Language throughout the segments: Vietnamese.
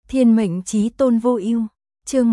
Thiên mệnh chí tôn vô ưu, chương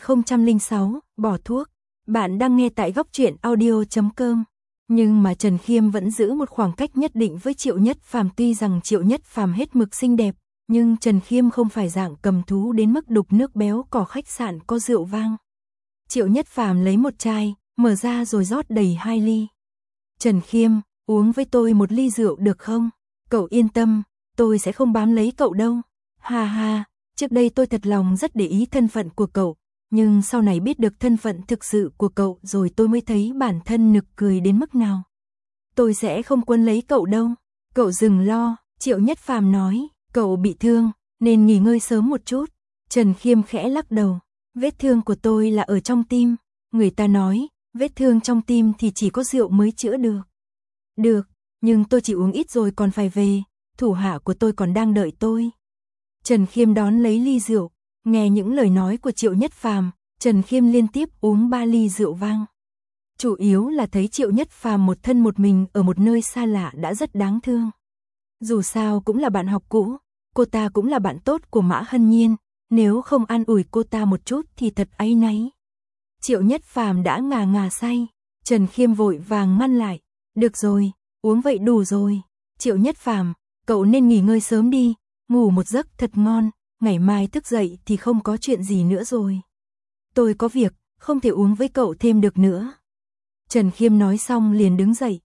1006, bỏ thuốc. Bạn đang nghe tại góc truyện audio.com. Nhưng mà Trần Khiêm vẫn giữ một khoảng cách nhất định với Triệu Nhất Phàm, tuy rằng Triệu Nhất Phàm hết mực xinh đẹp, nhưng Trần Khiêm không phải dạng cầm thú đến mức đục nước béo cò khách sạn có rượu vang. Triệu Nhất Phàm lấy một chai, mở ra rồi rót đầy 2 ly. Trần Khiêm, uống với tôi một ly rượu được không? Cậu yên tâm, tôi sẽ không bám lấy cậu đâu. Ha ha, trước đây tôi thật lòng rất để ý thân phận của cậu, nhưng sau này biết được thân phận thực sự của cậu rồi tôi mới thấy bản thân nực cười đến mức nào. Tôi sẽ không quấn lấy cậu đâu. Cậu đừng lo, Triệu Nhất Phàm nói, cậu bị thương, nên nghỉ ngơi sớm một chút. Trần Khiêm khẽ lắc đầu, vết thương của tôi là ở trong tim. Người ta nói, vết thương trong tim thì chỉ có rượu mới chữa được. Được, nhưng tôi chỉ uống ít rồi còn phải về, thủ hạ của tôi còn đang đợi tôi. Trần Khiêm đón lấy ly rượu, nghe những lời nói của Triệu Nhất Phàm, Trần Khiêm liên tiếp uống 3 ly rượu vang. Chủ yếu là thấy Triệu Nhất Phàm một thân một mình ở một nơi xa lạ đã rất đáng thương. Dù sao cũng là bạn học cũ, cô ta cũng là bạn tốt của Mã Hân Nhiên, nếu không an ủi cô ta một chút thì thật áy náy. Triệu Nhất Phàm đã ngà say, Trần Khiêm vội vàng ngăn lại, được rồi, uống vậy đủ rồi. Triệu Nhất Phàm, cậu nên nghỉ ngơi sớm đi, ngủ một giấc thật ngon, ngày mai thức dậy thì không có chuyện gì nữa rồi. Tôi có việc, không thể uống với cậu thêm được nữa. Trần Khiêm nói xong liền đứng dậy,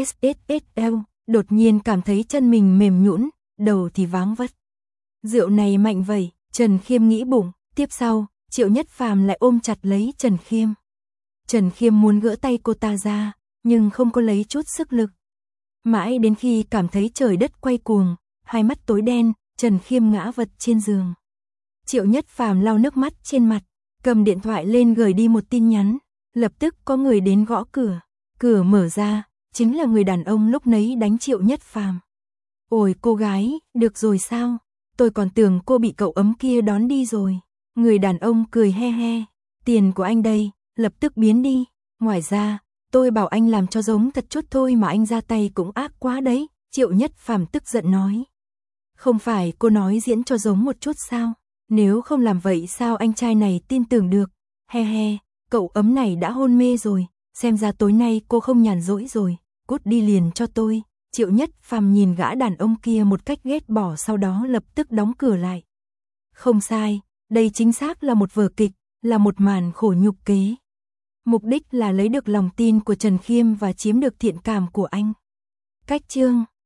SSSL, đột nhiên cảm thấy chân mình mềm nhũn, đầu thì váng vất. Rượu này mạnh vậy, Trần Khiêm nghĩ bụng, tiếp sau, Triệu Nhất Phàm lại ôm chặt lấy Trần Khiêm. Trần Khiêm muốn gỡ tay cô ta ra, nhưng không có lấy chút sức lực. Mãi đến khi cảm thấy trời đất quay cuồng, hai mắt tối đen, Trần Khiêm ngã vật trên giường. Triệu Nhất Phàm lau nước mắt trên mặt, cầm điện thoại lên gửi đi một tin nhắn, lập tức có người đến gõ cửa. Cửa mở ra, chính là người đàn ông lúc nấy đánh Triệu Nhất Phàm. Ôi cô gái, được rồi sao? Tôi còn tưởng cô bị cậu ấm kia đón đi rồi. Người đàn ông cười he he, tiền của anh đây, lập tức biến đi. Ngoài ra, tôi bảo anh làm cho giống thật chút thôi mà anh ra tay cũng ác quá đấy. Triệu Nhất Phàm tức giận nói. Không phải cô nói diễn cho giống một chút sao? Nếu không làm vậy sao anh trai này tin tưởng được? He he, cậu ấm này đã hôn mê rồi, xem ra tối nay cô không nhàn rỗi rồi, cút đi liền cho tôi. Triệu Nhất Phàm nhìn gã đàn ông kia một cách ghét bỏ, sau đó lập tức đóng cửa lại. Không sai, đây chính xác là một vở kịch, là một màn khổ nhục kế. Mục đích là lấy được lòng tin của Trần Khiêm và chiếm được thiện cảm của anh. Cách chương